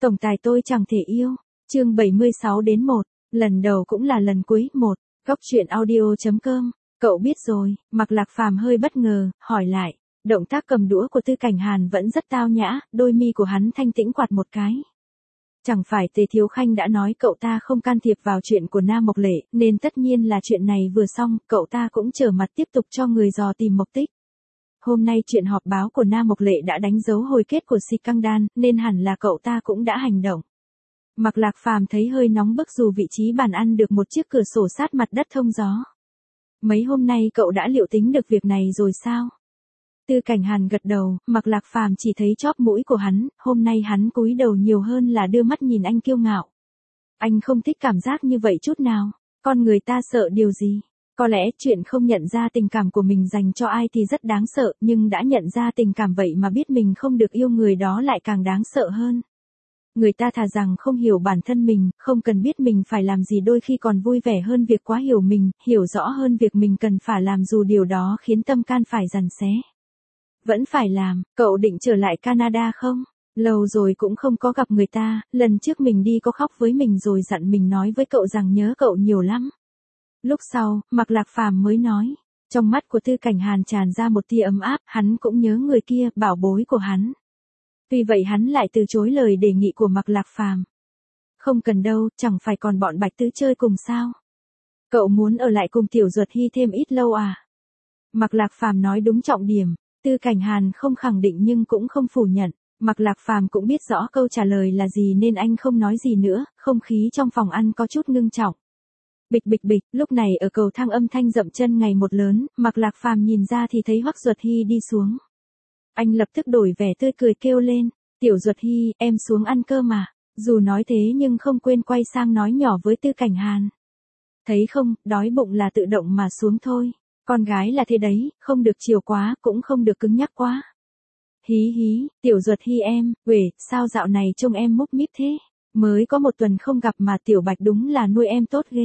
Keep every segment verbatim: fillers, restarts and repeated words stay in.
Tổng tài tôi chẳng thể yêu. Chương bảy mươi sáu đến một. Lần đầu cũng là lần cuối. Một. Góc truyện audio.com. Cậu biết rồi. Mạc Lạc Phàm hơi bất ngờ, hỏi lại. Động tác cầm đũa của Tư Cảnh Hàn vẫn rất tao nhã, đôi mi của hắn thanh tĩnh quạt một cái. Chẳng phải Tề Thiếu Khanh đã nói cậu ta không can thiệp vào chuyện của Nam Mộc Lệ, nên tất nhiên là chuyện này vừa xong, cậu ta cũng trở mặt tiếp tục cho người dò tìm Mộc Tích. Hôm nay chuyện họp báo của Nam Mộc Lệ đã đánh dấu hồi kết của Si Căng Đan, nên hẳn là cậu ta cũng đã hành động. Mạc Lạc Phàm thấy hơi nóng bức dù vị trí bàn ăn được một chiếc cửa sổ sát mặt đất thông gió. Mấy hôm nay cậu đã liệu tính được việc này rồi sao? Tư Cảnh Hàn gật đầu, Mạc Lạc Phàm chỉ thấy chóp mũi của hắn, hôm nay hắn cúi đầu nhiều hơn là đưa mắt nhìn anh kiêu ngạo. Anh không thích cảm giác như vậy chút nào, con người ta sợ điều gì? Có lẽ chuyện không nhận ra tình cảm của mình dành cho ai thì rất đáng sợ, nhưng đã nhận ra tình cảm vậy mà biết mình không được yêu người đó lại càng đáng sợ hơn. Người ta thà rằng không hiểu bản thân mình, không cần biết mình phải làm gì đôi khi còn vui vẻ hơn việc quá hiểu mình, hiểu rõ hơn việc mình cần phải làm dù điều đó khiến tâm can phải giằng xé. Vẫn phải làm. Cậu định trở lại Canada không? Lâu rồi cũng không có gặp người ta, lần trước mình đi có khóc với mình rồi dặn mình nói với cậu rằng nhớ cậu nhiều lắm. Lúc sau, Mạc Lạc Phàm mới nói. Trong mắt của Tư Cảnh Hàn tràn ra một tia ấm áp, hắn cũng nhớ người kia, bảo bối của hắn. Vì vậy hắn lại từ chối lời đề nghị của Mạc Lạc Phàm. Không cần đâu, chẳng phải còn bọn Bạch Tứ chơi cùng sao? Cậu muốn ở lại cùng Tiểu Duật Hy thêm ít lâu à? Mạc Lạc Phàm nói đúng trọng điểm. Tư Cảnh Hàn không khẳng định nhưng cũng không phủ nhận. Mạc Lạc Phàm cũng biết rõ câu trả lời là gì nên anh không nói gì nữa, không khí trong phòng ăn có chút ngưng trọng. Bịch bịch bịch, lúc này ở cầu thang âm thanh dậm chân ngày một lớn, Mạc Lạc Phàm nhìn ra thì thấy Hoắc Duật Hy đi xuống. Anh lập tức đổi vẻ tươi cười kêu lên, Tiểu Duật Hy, em xuống ăn cơm mà. Dù nói thế nhưng không quên quay sang nói nhỏ với Tư Cảnh Hàn. Thấy không, đói bụng là tự động mà xuống thôi. Con gái là thế đấy, không được chiều quá, cũng không được cứng nhắc quá. Hí hí, Tiểu Duật Hy em, uể, sao dạo này trông em múp míp thế? Mới có một tuần không gặp mà Tiểu Bạch đúng là nuôi em tốt ghê.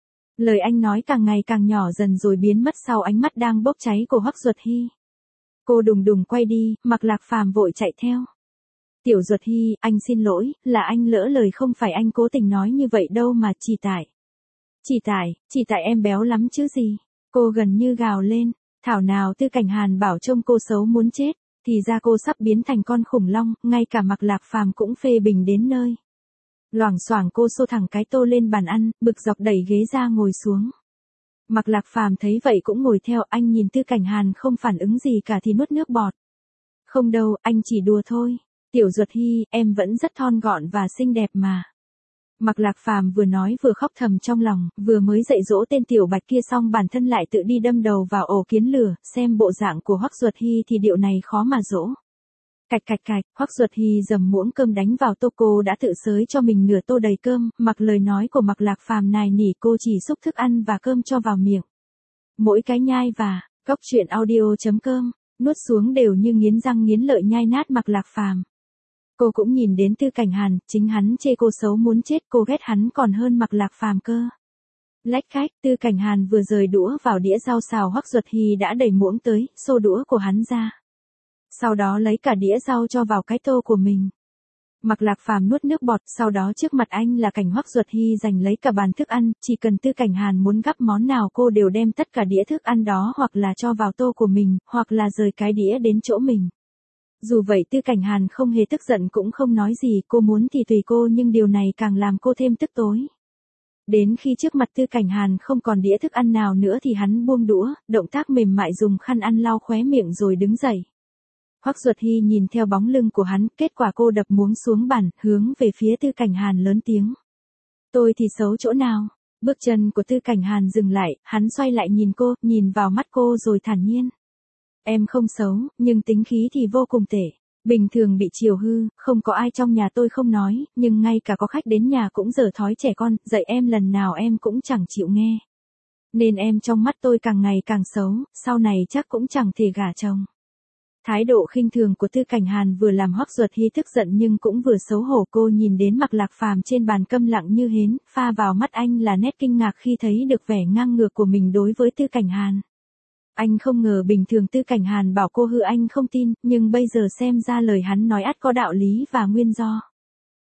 Lời anh nói càng ngày càng nhỏ dần rồi biến mất sau ánh mắt đang bốc cháy của Hoắc Duật Hy. Cô đùng đùng quay đi, Mạc Lạc Phàm vội chạy theo. Tiểu Duật Hy, anh xin lỗi, là anh lỡ lời không phải anh cố tình nói như vậy đâu mà chỉ tại. Chỉ tại, chỉ tại em béo lắm chứ gì. Cô gần như gào lên, thảo nào Tư Cảnh Hàn bảo trông cô xấu muốn chết, thì ra cô sắp biến thành con khủng long, ngay cả Mạc Lạc Phàm cũng phê bình đến nơi. Loảng xoảng cô xô thẳng cái tô lên bàn ăn, bực dọc đẩy ghế ra ngồi xuống. Mạc Lạc Phàm thấy vậy cũng ngồi theo, anh nhìn Tư Cảnh Hàn không phản ứng gì cả thì nuốt nước bọt. Không đâu, anh chỉ đùa thôi. Tiểu Duật Hy, em vẫn rất thon gọn và xinh đẹp mà. Mạc Lạc Phàm vừa nói vừa khóc thầm trong lòng, vừa mới dạy dỗ tên Tiểu Bạch kia xong bản thân lại tự đi đâm đầu vào ổ kiến lửa, xem bộ dạng của Hoắc Duật Hy thì điệu này khó mà dỗ. Cạch cạch cạch, Hoắc Duật Hy dầm muỗng cơm đánh vào tô, cô đã tự xới cho mình nửa tô đầy cơm, mặc lời nói của Mạc Lạc Phàm nài nỉ cô chỉ xúc thức ăn và cơm cho vào miệng. Mỗi cái nhai và, góc truyện audio.com, nuốt xuống đều như nghiến răng nghiến lợi nhai nát Mạc Lạc Phàm. Cô cũng nhìn đến Tư Cảnh Hàn, chính hắn chê cô xấu muốn chết, cô ghét hắn còn hơn Mạc Lạc Phàm cơ. Lách khách, Tư Cảnh Hàn vừa rời đũa vào đĩa rau xào, Hoắc Duật Hy đã đẩy muỗng tới, xô đũa của hắn ra. Sau đó lấy cả đĩa rau cho vào cái tô của mình. Mạc Lạc Phàm nuốt nước bọt, sau đó trước mặt anh là cảnh Hoắc Duật Hy giành lấy cả bàn thức ăn, chỉ cần Tư Cảnh Hàn muốn gắp món nào cô đều đem tất cả đĩa thức ăn đó hoặc là cho vào tô của mình, hoặc là rời cái đĩa đến chỗ mình. Dù vậy Tư Cảnh Hàn không hề tức giận cũng không nói gì, cô muốn thì tùy cô nhưng điều này càng làm cô thêm tức tối. Đến khi trước mặt Tư Cảnh Hàn không còn đĩa thức ăn nào nữa thì hắn buông đũa, động tác mềm mại dùng khăn ăn lau khóe miệng rồi đứng dậy. Hoắc Duật Hy nhìn theo bóng lưng của hắn, kết quả cô đập muỗng xuống bàn, hướng về phía Tư Cảnh Hàn lớn tiếng. Tôi thì xấu chỗ nào? Bước chân của Tư Cảnh Hàn dừng lại, hắn xoay lại nhìn cô, nhìn vào mắt cô rồi thản nhiên. Em không xấu, nhưng tính khí thì vô cùng tệ. Bình thường bị chiều hư, không có ai trong nhà tôi không nói, nhưng ngay cả có khách đến nhà cũng dở thói trẻ con, dạy em lần nào em cũng chẳng chịu nghe. Nên em trong mắt tôi càng ngày càng xấu, sau này chắc cũng chẳng thể gả chồng. Thái độ khinh thường của Tư Cảnh Hàn vừa làm Hoắc Duật Hy tức giận nhưng cũng vừa xấu hổ. Cô nhìn đến Mạc Lạc Phàm trên bàn câm lặng như hến, pha vào mắt anh là nét kinh ngạc khi thấy được vẻ ngang ngược của mình đối với Tư Cảnh Hàn. Anh không ngờ bình thường Tư Cảnh Hàn bảo cô hư anh không tin, nhưng bây giờ xem ra lời hắn nói ắt có đạo lý và nguyên do.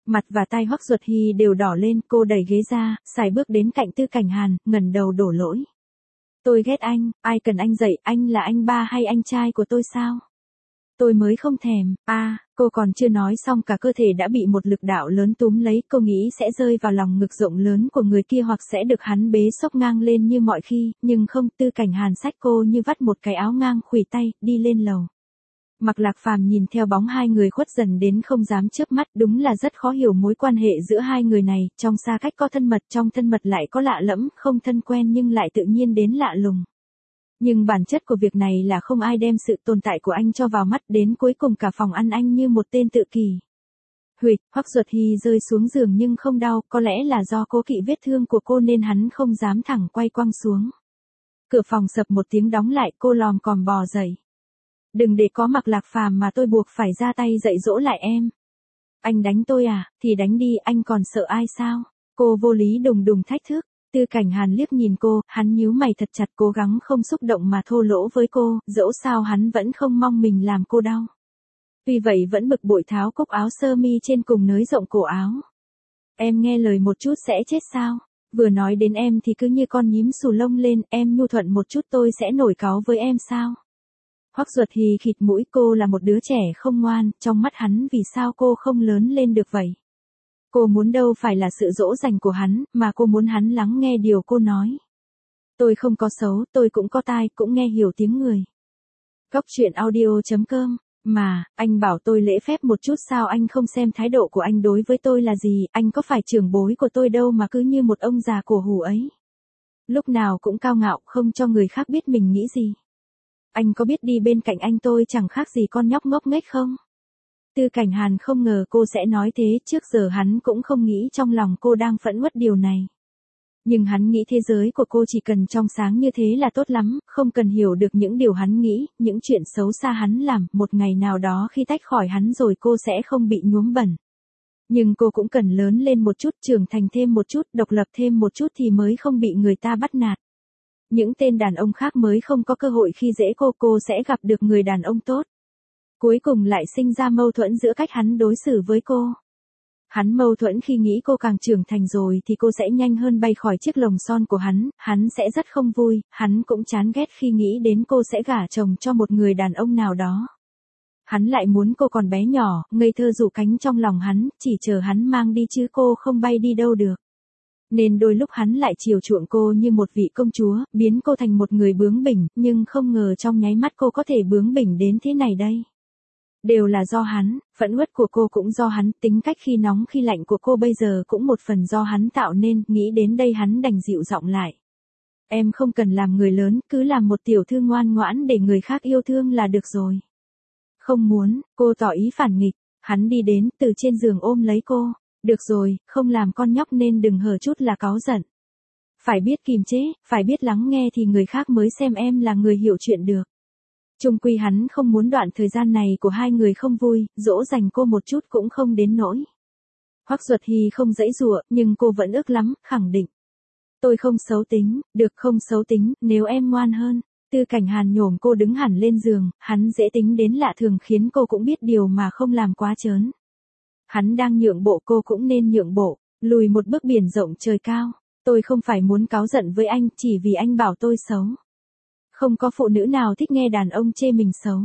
Mặt và tai Hoắc Duật Hy đều đỏ lên, cô đẩy ghế ra, xài bước đến cạnh Tư Cảnh Hàn, ngẩng đầu đổ lỗi. Tôi ghét anh, ai cần anh dạy, anh là anh ba hay anh trai của tôi sao? Tôi mới không thèm, a à, cô còn chưa nói xong cả cơ thể đã bị một lực đạo lớn túm lấy, cô nghĩ sẽ rơi vào lòng ngực rộng lớn của người kia hoặc sẽ được hắn bế xốc ngang lên như mọi khi, nhưng không, Tư Cảnh Hàn xách cô như vắt một cái áo ngang khuỷu tay, đi lên lầu. Mạc Lạc Phàm nhìn theo bóng hai người khuất dần đến không dám chớp mắt, đúng là rất khó hiểu mối quan hệ giữa hai người này, trong xa cách có thân mật, trong thân mật lại có lạ lẫm, không thân quen nhưng lại tự nhiên đến lạ lùng. Nhưng bản chất của việc này là không ai đem sự tồn tại của anh cho vào mắt, đến cuối cùng cả phòng ăn anh như một tên tự kỷ. Huỵch, Hoắc Duật Hy rơi xuống giường nhưng không đau, có lẽ là do cố kỵ vết thương của cô nên hắn không dám thẳng quay quăng xuống. Cửa phòng sập một tiếng đóng lại, cô lòm còm bò dậy. Đừng để có Mạc Lạc Phàm mà tôi buộc phải ra tay dạy dỗ lại em. Anh đánh tôi à, thì đánh đi, anh còn sợ ai sao? Cô vô lý đùng đùng thách thức. Tư Cảnh Hàn liếc nhìn cô, hắn nhíu mày thật chặt cố gắng không xúc động mà thô lỗ với cô, dẫu sao hắn vẫn không mong mình làm cô đau. Vì vậy vẫn bực bội tháo cúc áo sơ mi trên cùng nới rộng cổ áo. Em nghe lời một chút sẽ chết sao? Vừa nói đến em thì cứ như con nhím xù lông lên, em nhu thuận một chút tôi sẽ nổi cáu với em sao? Hoắc Duật Hy khịt mũi, cô là một đứa trẻ không ngoan, trong mắt hắn vì sao cô không lớn lên được vậy? Cô muốn đâu phải là sự dỗ dành của hắn, mà cô muốn hắn lắng nghe điều cô nói. Tôi không có xấu, tôi cũng có tai, cũng nghe hiểu tiếng người. Góc truyện audio chấm com, mà, anh bảo tôi lễ phép một chút sao, anh không xem thái độ của anh đối với tôi là gì, anh có phải trưởng bối của tôi đâu mà cứ như một ông già cổ hủ ấy. Lúc nào cũng cao ngạo, không cho người khác biết mình nghĩ gì. Anh có biết đi bên cạnh anh tôi chẳng khác gì con nhóc ngốc nghếch không? Tư Cảnh Hàn không ngờ cô sẽ nói thế, trước giờ hắn cũng không nghĩ trong lòng cô đang phẫn uất điều này. Nhưng hắn nghĩ thế giới của cô chỉ cần trong sáng như thế là tốt lắm, không cần hiểu được những điều hắn nghĩ, những chuyện xấu xa hắn làm, một ngày nào đó khi tách khỏi hắn rồi cô sẽ không bị nhuốm bẩn. Nhưng cô cũng cần lớn lên một chút, trưởng thành thêm một chút, độc lập thêm một chút thì mới không bị người ta bắt nạt. Những tên đàn ông khác mới không có cơ hội khi dễ cô, cô sẽ gặp được người đàn ông tốt. Cuối cùng lại sinh ra mâu thuẫn giữa cách hắn đối xử với cô. Hắn mâu thuẫn khi nghĩ cô càng trưởng thành rồi thì cô sẽ nhanh hơn bay khỏi chiếc lồng son của hắn, hắn sẽ rất không vui, hắn cũng chán ghét khi nghĩ đến cô sẽ gả chồng cho một người đàn ông nào đó. Hắn lại muốn cô còn bé nhỏ, ngây thơ rủ cánh trong lòng hắn, chỉ chờ hắn mang đi chứ cô không bay đi đâu được. Nên đôi lúc hắn lại chiều chuộng cô như một vị công chúa, biến cô thành một người bướng bỉnh, nhưng không ngờ trong nháy mắt cô có thể bướng bỉnh đến thế này đây. Đều là do hắn, phẫn uất của cô cũng do hắn, tính cách khi nóng khi lạnh của cô bây giờ cũng một phần do hắn tạo nên, nghĩ đến đây hắn đành dịu giọng lại. Em không cần làm người lớn, cứ làm một tiểu thư ngoan ngoãn để người khác yêu thương là được rồi. Không muốn, cô tỏ ý phản nghịch, hắn đi đến, từ trên giường ôm lấy cô. Được rồi, không làm con nhóc nên đừng hờ chút là cáu giận. Phải biết kìm chế, phải biết lắng nghe thì người khác mới xem em là người hiểu chuyện được. Chung quy hắn không muốn đoạn thời gian này của hai người không vui, dỗ dành cô một chút cũng không đến nỗi. Hoắc Duật Hy không giãy giụa, nhưng cô vẫn ức lắm, khẳng định. Tôi không xấu tính, được không xấu tính, nếu em ngoan hơn. Tư Cảnh Hàn nhổm cô đứng hẳn lên giường, hắn dễ tính đến lạ thường khiến cô cũng biết điều mà không làm quá trớn. Hắn đang nhượng bộ cô cũng nên nhượng bộ, lùi một bước biển rộng trời cao. Tôi không phải muốn cáu giận với anh, chỉ vì anh bảo tôi xấu. Không có phụ nữ nào thích nghe đàn ông chê mình xấu.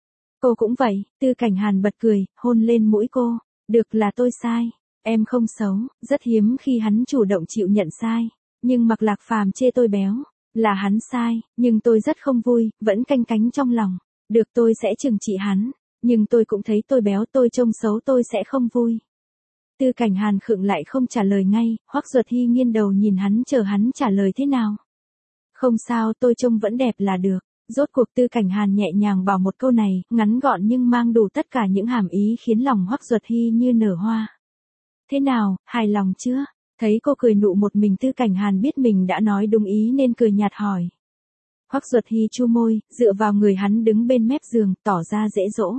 Cô cũng vậy, Tư Cảnh Hàn bật cười, hôn lên mũi cô. Được là tôi sai, em không xấu, rất hiếm khi hắn chủ động chịu nhận sai. Nhưng Mạc Lạc Phàm chê tôi béo, là hắn sai, nhưng tôi rất không vui, vẫn canh cánh trong lòng. Được tôi sẽ trừng trị hắn, nhưng tôi cũng thấy tôi béo tôi trông xấu tôi sẽ không vui. Tư Cảnh Hàn khựng lại không trả lời ngay, Hoắc Duật Hy nghiêng đầu nhìn hắn chờ hắn trả lời thế nào. Không sao, tôi trông vẫn đẹp là được. Rốt cuộc Tư Cảnh Hàn nhẹ nhàng bảo một câu này, ngắn gọn nhưng mang đủ tất cả những hàm ý khiến lòng Hoắc Duật Hy như nở hoa. Thế nào, hài lòng chưa? Thấy cô cười nụ một mình, Tư Cảnh Hàn biết mình đã nói đúng ý nên cười nhạt hỏi. Hoắc Duật Hy chu môi, dựa vào người hắn đứng bên mép giường, tỏ ra dễ dỗ.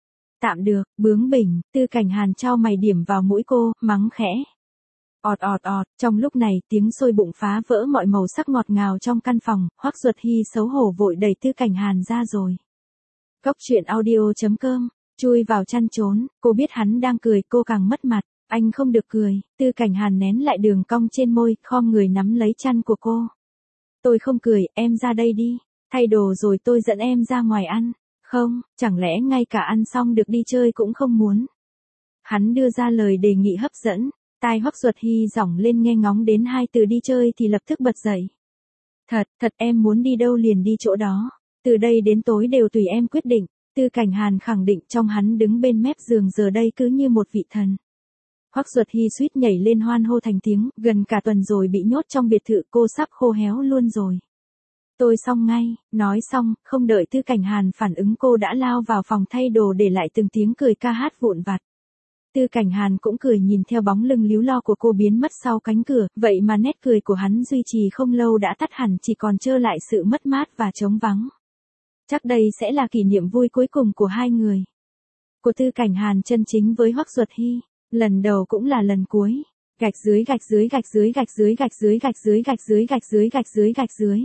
Tạm được, bướng bỉnh, Tư Cảnh Hàn trao mày điểm vào mũi cô, mắng khẽ. Ọt ọt ọt, trong lúc này tiếng sôi bụng phá vỡ mọi màu sắc ngọt ngào trong căn phòng, Hoắc Duật Hy xấu hổ vội đẩy Tư Cảnh Hàn ra rồi. Góc truyện audio chấm com, chui vào chăn trốn, cô biết hắn đang cười, cô càng mất mặt. Anh không được cười, Tư Cảnh Hàn nén lại đường cong trên môi, khom người nắm lấy chăn của cô. Tôi không cười, em ra đây đi, thay đồ rồi tôi dẫn em ra ngoài ăn. Không, chẳng lẽ ngay cả ăn xong được đi chơi cũng không muốn. Hắn đưa ra lời đề nghị hấp dẫn, tai Hoắc Duật Hy giỏng lên nghe ngóng đến hai từ đi chơi thì lập tức bật dậy. Thật, thật em muốn đi đâu liền đi chỗ đó, từ đây đến tối đều tùy em quyết định. Tư Cảnh Hàn khẳng định trong hắn đứng bên mép giường giờ đây cứ như một vị thần. Hoắc Duật Hy suýt nhảy lên hoan hô thành tiếng, gần cả tuần rồi bị nhốt trong biệt thự cô sắp khô héo luôn rồi. Tôi xong ngay, nói xong, không đợi Tư Cảnh Hàn phản ứng cô đã lao vào phòng thay đồ để lại từng tiếng cười ca hát vụn vặt. Tư Cảnh Hàn cũng cười nhìn theo bóng lưng líu lo của cô biến mất sau cánh cửa, vậy mà nét cười của hắn duy trì không lâu đã tắt hẳn chỉ còn trơ lại sự mất mát và trống vắng. Chắc đây sẽ là kỷ niệm vui cuối cùng của hai người. Của Tư Cảnh Hàn chân chính với Hoắc Duật Hy, lần đầu cũng là lần cuối. Gạch dưới gạch dưới gạch dưới gạch dưới gạch dưới gạch dưới gạch dưới gạch dưới gạch dưới gạch dưới.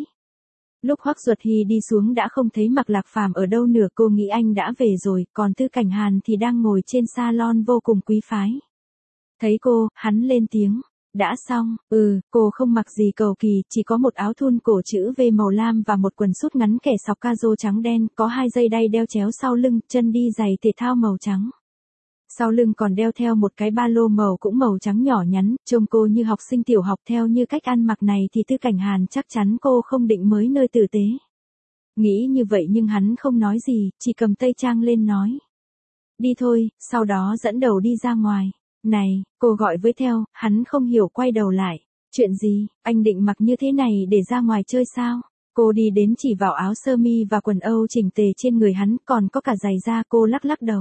Lúc Hoắc Duật Hy đi xuống đã không thấy Mạc Lạc Phàm ở đâu nữa, cô nghĩ anh đã về rồi, còn Tư Cảnh Hàn thì đang ngồi trên salon vô cùng quý phái. Thấy cô, hắn lên tiếng, đã xong, ừ, cô không mặc gì cầu kỳ, chỉ có một áo thun cổ chữ V màu lam và một quần sút ngắn kẻ sọc ca-rô trắng đen, có hai dây đay đeo chéo sau lưng, chân đi giày thể thao màu trắng. Sau lưng còn đeo theo một cái ba lô màu cũng màu trắng nhỏ nhắn, trông cô như học sinh tiểu học. Theo như cách ăn mặc này thì Tư Cảnh Hàn chắc chắn cô không định mới nơi tử tế. Nghĩ như vậy nhưng hắn không nói gì, chỉ cầm tây trang lên nói. Đi thôi, sau đó dẫn đầu đi ra ngoài. Này, cô gọi với theo, hắn không hiểu quay đầu lại. Chuyện gì, anh định mặc như thế này để ra ngoài chơi sao? Cô đi đến chỉ vào áo sơ mi và quần âu chỉnh tề trên người hắn, còn có cả giày da. Cô lắc lắc đầu.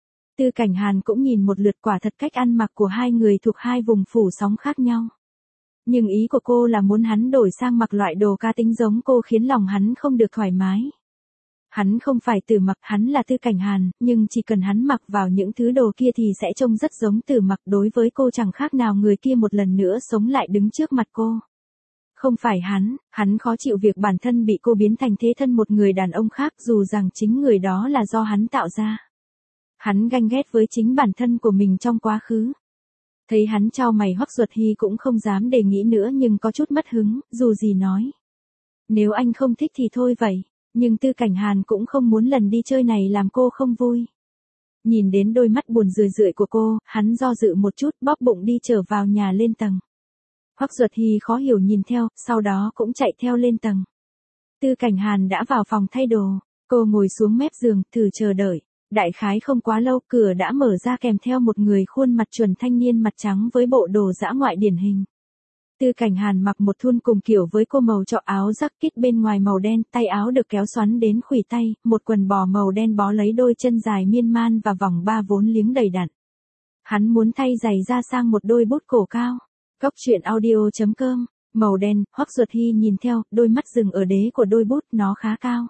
Tư Cảnh Hàn cũng nhìn một lượt, quả thật cách ăn mặc của hai người thuộc hai vùng phủ sóng khác nhau. Nhưng ý của cô là muốn hắn đổi sang mặc loại đồ cá tính giống cô khiến lòng hắn không được thoải mái. Hắn không phải Tử Mặc, hắn là Tư Cảnh Hàn, nhưng chỉ cần hắn mặc vào những thứ đồ kia thì sẽ trông rất giống Tử Mặc. Đối với cô chẳng khác nào người kia một lần nữa sống lại đứng trước mặt cô. Không phải hắn, hắn khó chịu việc bản thân bị cô biến thành thế thân một người đàn ông khác, dù rằng chính người đó là do hắn tạo ra. Hắn ganh ghét với chính bản thân của mình trong quá khứ. Thấy hắn chau mày, Hoắc Duật Hy cũng không dám đề nghị nữa nhưng có chút mất hứng, dù gì nói. Nếu anh không thích thì thôi vậy, nhưng Tư Cảnh Hàn cũng không muốn lần đi chơi này làm cô không vui. Nhìn đến đôi mắt buồn rười rượi của cô, hắn do dự một chút, bóp bụng đi trở vào nhà lên tầng. Hoắc Duật Hy khó hiểu nhìn theo, sau đó cũng chạy theo lên tầng. Tư Cảnh Hàn đã vào phòng thay đồ, cô ngồi xuống mép giường, thử chờ đợi. Đại khái không quá lâu, cửa đã mở ra kèm theo một người khuôn mặt chuẩn thanh niên mặt trắng với bộ đồ dã ngoại điển hình. Tư Cảnh Hàn mặc một thun cùng kiểu với cô màu trọ, áo jacket bên ngoài màu đen, tay áo được kéo xoắn đến khuỷu tay, một quần bò màu đen bó lấy đôi chân dài miên man và vòng ba vốn liếng đầy đặn. Hắn muốn thay giày ra sang một đôi bút cổ cao. Góc truyện audio chấm com, màu đen. Hoắc Duật Hy nhìn theo, đôi mắt dừng ở đế của đôi bút, nó khá cao.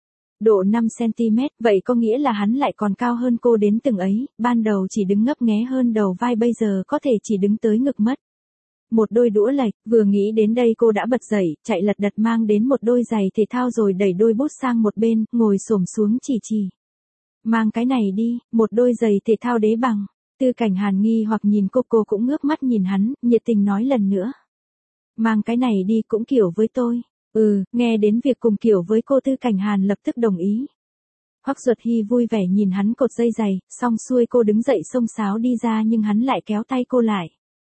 Độ năm xăng-ti-mét, vậy có nghĩa là hắn lại còn cao hơn cô đến từng ấy, ban đầu chỉ đứng ngấp nghé hơn đầu vai, bây giờ có thể chỉ đứng tới ngực mất. Một đôi đũa lệch, vừa nghĩ đến đây cô đã bật dậy, chạy lật đật mang đến một đôi giày thể thao rồi đẩy đôi bút sang một bên, ngồi xổm xuống chỉ chỉ. Mang cái này đi, một đôi giày thể thao đế bằng. Tư Cảnh Hàn nghi hoặc nhìn cô, cô cũng ngước mắt nhìn hắn, nhiệt tình nói lần nữa. Mang cái này đi cũng kiểu với tôi. Ừ, nghe đến việc cùng kiểu với cô, Tư Cảnh Hàn lập tức đồng ý. Hoắc Duật Hy vui vẻ nhìn hắn cột dây giày, xong xuôi cô đứng dậy xông xáo đi ra nhưng hắn lại kéo tay cô lại.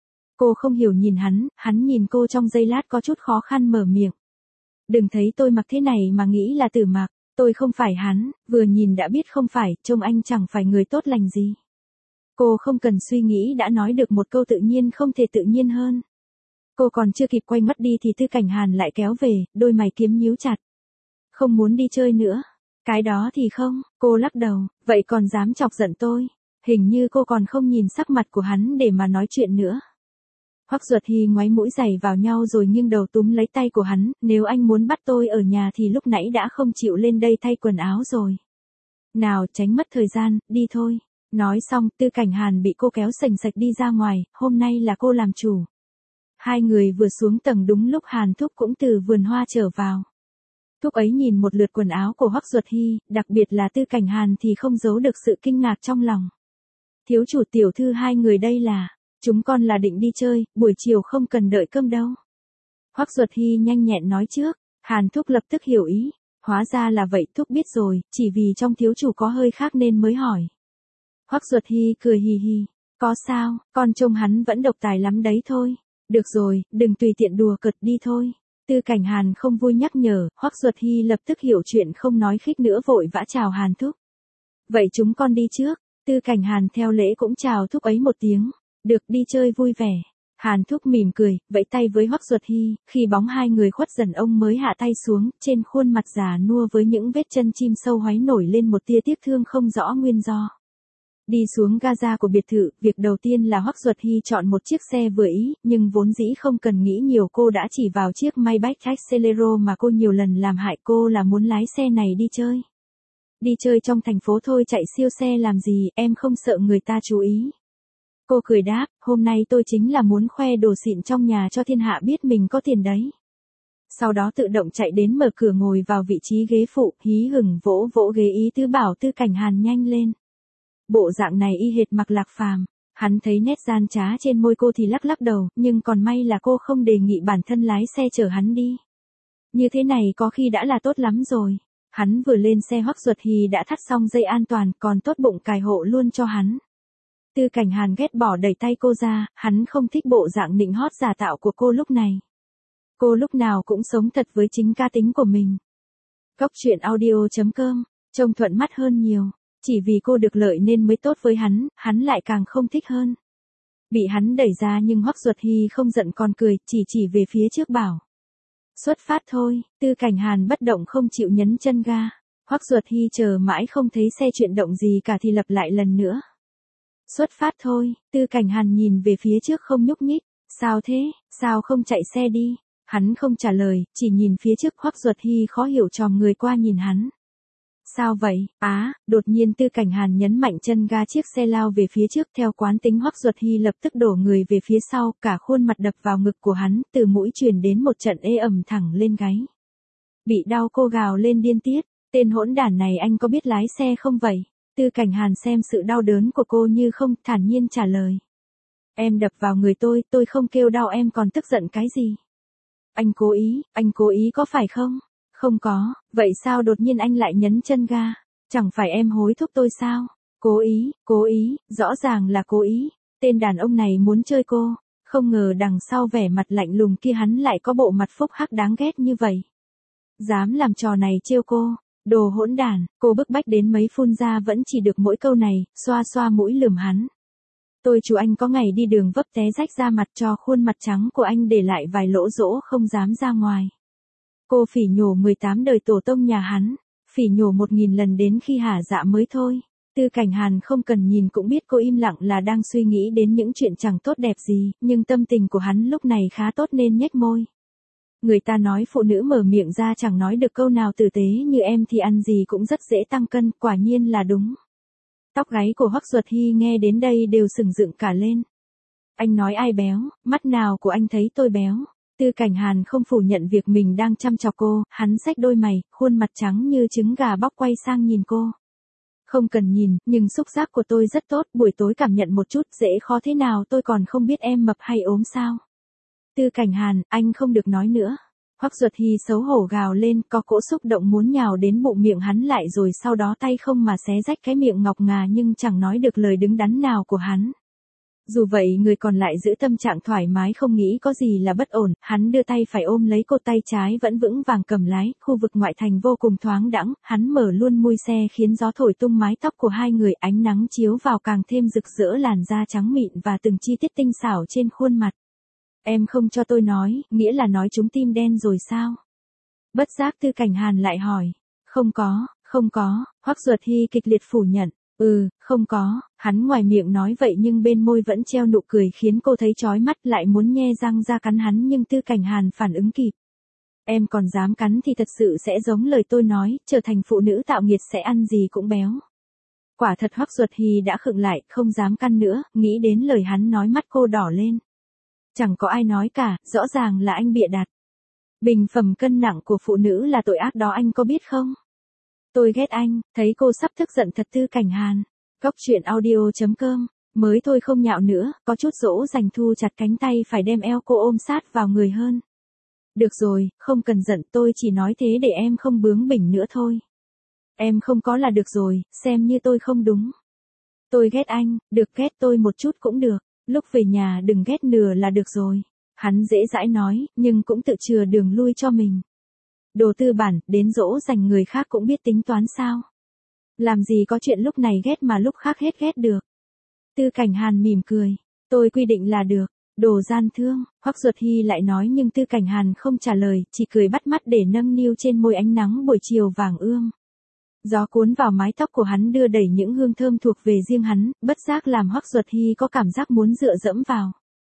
Cô không hiểu nhìn hắn, hắn nhìn cô trong giây lát có chút khó khăn mở miệng. Đừng thấy tôi mặc thế này mà nghĩ là Tử Mặc, tôi không phải hắn, vừa nhìn đã biết không phải, trông anh chẳng phải người tốt lành gì. Cô không cần suy nghĩ đã nói được một câu tự nhiên không thể tự nhiên hơn. Cô còn chưa kịp quay mắt đi thì Tư Cảnh Hàn lại kéo về, đôi mày kiếm nhíu chặt. Không muốn đi chơi nữa. Cái đó thì không, cô lắc đầu, vậy còn dám chọc giận tôi. Hình như cô còn không nhìn sắc mặt của hắn để mà nói chuyện nữa. Hoắc Duật Hy ngoáy mũi giày vào nhau rồi nghiêng đầu túm lấy tay của hắn, nếu anh muốn bắt tôi ở nhà thì lúc nãy đã không chịu lên đây thay quần áo rồi. Nào, tránh mất thời gian, đi thôi. Nói xong, Tư Cảnh Hàn bị cô kéo sành sạch đi ra ngoài, hôm nay là cô làm chủ. Hai người vừa xuống tầng đúng lúc Hàn Thúc cũng từ vườn hoa trở vào. Thúc ấy nhìn một lượt quần áo của Hoắc Duật Hy, đặc biệt là Tư Cảnh Hàn thì không giấu được sự kinh ngạc trong lòng. Thiếu chủ tiểu thư, hai người đây là, Chúng con là định đi chơi, buổi chiều không cần đợi cơm đâu. Hoắc Duật Hy nhanh nhẹn nói trước, Hàn Thúc lập tức hiểu ý. Hóa ra là vậy, Thúc biết rồi, chỉ vì trong thiếu chủ có hơi khác nên mới hỏi. Hoắc Duật Hy cười hì hì, có sao, con trông hắn vẫn độc tài lắm đấy thôi. Được rồi, đừng tùy tiện đùa cợt đi thôi. Tư Cảnh Hàn không vui nhắc nhở, Hoắc Duật Hy lập tức hiểu chuyện không nói khích nữa vội vã chào Hàn Thúc. Vậy chúng con đi trước. Tư Cảnh Hàn theo lễ cũng chào Thúc ấy một tiếng. Được, đi chơi vui vẻ. Hàn Thúc mỉm cười, vẫy tay với Hoắc Duật Hy, khi bóng hai người khuất dần ông mới hạ tay xuống, trên khuôn mặt già nua với những vết chân chim sâu hoáy nổi lên một tia tiếc thương không rõ nguyên do. Đi xuống ga của biệt thự, việc đầu tiên là Hoắc Duật Hy chọn một chiếc xe vừa ý, nhưng vốn dĩ không cần nghĩ nhiều, cô đã chỉ vào chiếc Maybach Excelero mà cô nhiều lần làm hại cô là muốn lái xe này đi chơi. Đi chơi trong thành phố thôi, chạy siêu xe làm gì, em không sợ người ta chú ý. Cô cười đáp, hôm nay tôi chính là muốn khoe đồ xịn trong nhà cho thiên hạ biết mình có tiền đấy. Sau đó tự động chạy đến mở cửa ngồi vào vị trí ghế phụ, hí hửng vỗ vỗ ghế ý tứ bảo Tư Cảnh Hàn nhanh lên. Bộ dạng này y hệt Mạc Lạc Phàm. Hắn thấy nét gian trá trên môi cô thì lắc lắc đầu, nhưng còn may là cô không đề nghị bản thân lái xe chở hắn đi. Như thế này có khi đã là tốt lắm rồi. Hắn vừa lên xe, Hoắc Duật Hy đã thắt xong dây an toàn, còn tốt bụng cài hộ luôn cho hắn. Tư Cảnh Hàn ghét bỏ đẩy tay cô ra, hắn không thích bộ dạng nịnh hót giả tạo của cô lúc này. Cô lúc nào cũng sống thật với chính cá tính của mình. Góc truyện audio chấm com, trông thuận mắt hơn nhiều. Chỉ vì cô được lợi nên mới tốt với hắn, hắn lại càng không thích hơn. Bị hắn đẩy ra nhưng Hoắc Duật Hy không giận còn cười, chỉ chỉ về phía trước bảo. Xuất phát thôi. Tư Cảnh Hàn bất động không chịu nhấn chân ga. Hoắc Duật Hy chờ mãi không thấy xe chuyển động gì cả thì lặp lại lần nữa. Xuất phát thôi. Tư Cảnh Hàn nhìn về phía trước không nhúc nhích. Sao thế, sao không chạy xe đi? Hắn không trả lời, chỉ nhìn phía trước. Hoắc Duật Hy khó hiểu chòm người qua nhìn hắn. Sao vậy? Á, đột nhiên Tư Cảnh Hàn nhấn mạnh chân ga, chiếc xe lao về phía trước, theo quán tính Hoắc Duật Hy lập tức đổ người về phía sau, cả khuôn mặt đập vào ngực của hắn, từ mũi truyền đến một trận ê ẩm thẳng lên gáy. Bị đau cô gào lên điên tiết, tên hỗn đản này anh có biết lái xe không vậy? Tư Cảnh Hàn xem sự đau đớn của cô như không, thản nhiên trả lời. Em đập vào người tôi, tôi không kêu đau, em còn tức giận cái gì? Anh cố ý, anh cố ý có phải không? Không có, vậy sao đột nhiên anh lại nhấn chân ga? Chẳng phải em hối thúc tôi sao? Cố ý, cố ý, rõ ràng là cố ý. Tên đàn ông này muốn chơi cô, không ngờ đằng sau vẻ mặt lạnh lùng kia hắn lại có bộ mặt phúc hắc đáng ghét như vậy. Dám làm trò này trêu cô, đồ hỗn đản, cô bức bách đến mấy phun ra vẫn chỉ được mỗi câu này, xoa xoa mũi lườm hắn. Tôi chú anh có ngày đi đường vấp té rách da mặt cho khuôn mặt trắng của anh để lại vài lỗ rỗ không dám ra ngoài. Cô phỉ nhổ mười tám đời tổ tông nhà hắn, phỉ nhổ một nghìn lần đến khi hả dạ mới thôi. Tư Cảnh Hàn không cần nhìn cũng biết cô im lặng là đang suy nghĩ đến những chuyện chẳng tốt đẹp gì, nhưng tâm tình của hắn lúc này khá tốt nên nhếch môi. Người ta nói phụ nữ mở miệng ra chẳng nói được câu nào tử tế như em thì ăn gì cũng rất dễ tăng cân, quả nhiên là đúng. Tóc gáy của Hoắc Duật Hy nghe đến đây đều sừng dựng cả lên. Anh nói ai béo, mắt nào của anh thấy tôi béo? Tư Cảnh Hàn không phủ nhận việc mình đang chăm chọc cô, hắn xách đôi mày, khuôn mặt trắng như trứng gà bóc quay sang nhìn cô. Không cần nhìn, nhưng xúc giác của tôi rất tốt, buổi tối cảm nhận một chút, dễ khó thế nào tôi còn không biết em mập hay ốm sao. Tư Cảnh Hàn, anh không được nói nữa. Hoắc Duật Hy xấu hổ gào lên, có cỗ xúc động muốn nhào đến bụng miệng hắn lại rồi sau đó tay không mà xé rách cái miệng ngọc ngà nhưng chẳng nói được lời đứng đắn nào của hắn. Dù vậy người còn lại giữ tâm trạng thoải mái không nghĩ có gì là bất ổn, hắn đưa tay phải ôm lấy cô, tay trái vẫn vững vàng cầm lái, khu vực ngoại thành vô cùng thoáng đãng, hắn mở luôn mui xe khiến gió thổi tung mái tóc của hai người, ánh nắng chiếu vào càng thêm rực rỡ làn da trắng mịn và từng chi tiết tinh xảo trên khuôn mặt. Em không cho tôi nói, nghĩa là nói chúng tim đen rồi sao? Bất giác Tư Cảnh Hàn lại hỏi. Không có, không có, Hoắc Duật Hy kịch liệt phủ nhận. Ừ, không có, hắn ngoài miệng nói vậy nhưng bên môi vẫn treo nụ cười khiến cô thấy chói mắt, lại muốn nhe răng ra cắn hắn nhưng Tư Cảnh Hàn phản ứng kịp. Em còn dám cắn thì thật sự sẽ giống lời tôi nói, trở thành phụ nữ tạo nghiệt sẽ ăn gì cũng béo. Quả thật Hoắc Duật Hy đã khựng lại, không dám căn nữa, nghĩ đến lời hắn nói mắt cô đỏ lên. Chẳng có ai nói cả, rõ ràng là anh bịa đặt. Bình phẩm cân nặng của phụ nữ là tội ác đó anh có biết không? Tôi ghét anh, thấy cô sắp tức giận thật. Tư Cảnh Hàn. Góc truyện audio chấm com Mới thôi không nhạo nữa, có chút dỗ dành thu chặt cánh tay phải đem eo cô ôm sát vào người hơn. Được rồi, không cần giận, tôi chỉ nói thế để em không bướng bỉnh nữa thôi. Em không có là được rồi, xem như tôi không đúng. Tôi ghét anh, được ghét tôi một chút cũng được, lúc về nhà đừng ghét nửa là được rồi. Hắn dễ dãi nói, nhưng cũng tự chừa đường lui cho mình. Đồ tư bản, đến dỗ dành người khác cũng biết tính toán sao. Làm gì có chuyện lúc này ghét mà lúc khác hết ghét được. Tư Cảnh Hàn mỉm cười, tôi quy định là được. Đồ gian thương, Hoắc Duật Hy lại nói nhưng Tư Cảnh Hàn không trả lời, chỉ cười bắt mắt để nâng niu trên môi ánh nắng buổi chiều vàng ươm. Gió cuốn vào mái tóc của hắn đưa đẩy những hương thơm thuộc về riêng hắn, bất giác làm Hoắc Duật Hy có cảm giác muốn dựa dẫm vào.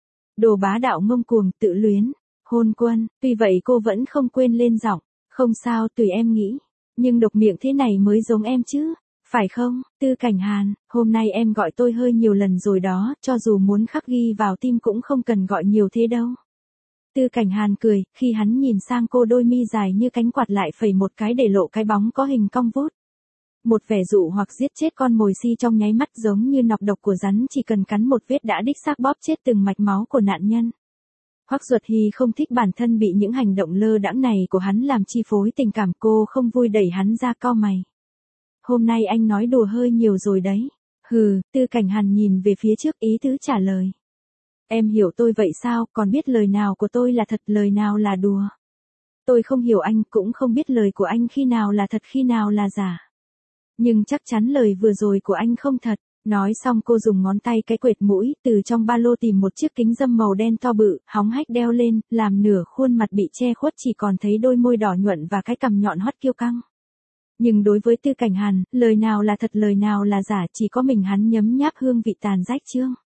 Đồ bá đạo ngông cuồng, tự luyến, hôn quân, tuy vậy cô vẫn không quên lên giọng, không sao tùy em nghĩ, nhưng độc miệng thế này mới giống em chứ, phải không, Tư Cảnh Hàn, hôm nay em gọi tôi hơi nhiều lần rồi đó, cho dù muốn khắc ghi vào tim cũng không cần gọi nhiều thế đâu. Tư Cảnh Hàn cười, khi hắn nhìn sang cô đôi mi dài như cánh quạt lại phẩy một cái để lộ cái bóng có hình cong vút. Một vẻ dụ hoặc giết chết con mồi si trong nháy mắt giống như nọc độc của rắn chỉ cần cắn một vết đã đích xác bóp chết từng mạch máu của nạn nhân. Hoắc Duật Hy không thích bản thân bị những hành động lơ đãng này của hắn làm chi phối tình cảm, cô không vui đẩy hắn ra cau mày. Hôm nay anh nói đùa hơi nhiều rồi đấy. Hừ, Tư Cảnh Hàn nhìn về phía trước ý tứ trả lời. Em hiểu tôi vậy sao, còn biết lời nào của tôi là thật lời nào là đùa. Tôi không hiểu anh, cũng không biết lời của anh khi nào là thật khi nào là giả. Nhưng chắc chắn lời vừa rồi của anh không thật. Nói xong cô dùng ngón tay cái quệt mũi, từ trong ba lô tìm một chiếc kính râm màu đen to bự, hóng hách đeo lên, làm nửa khuôn mặt bị che khuất chỉ còn thấy đôi môi đỏ nhuận và cái cằm nhọn hoắt kiêu căng. Nhưng đối với Tư Cảnh Hàn, lời nào là thật lời nào là giả chỉ có mình hắn nhấm nháp hương vị tàn rách chương.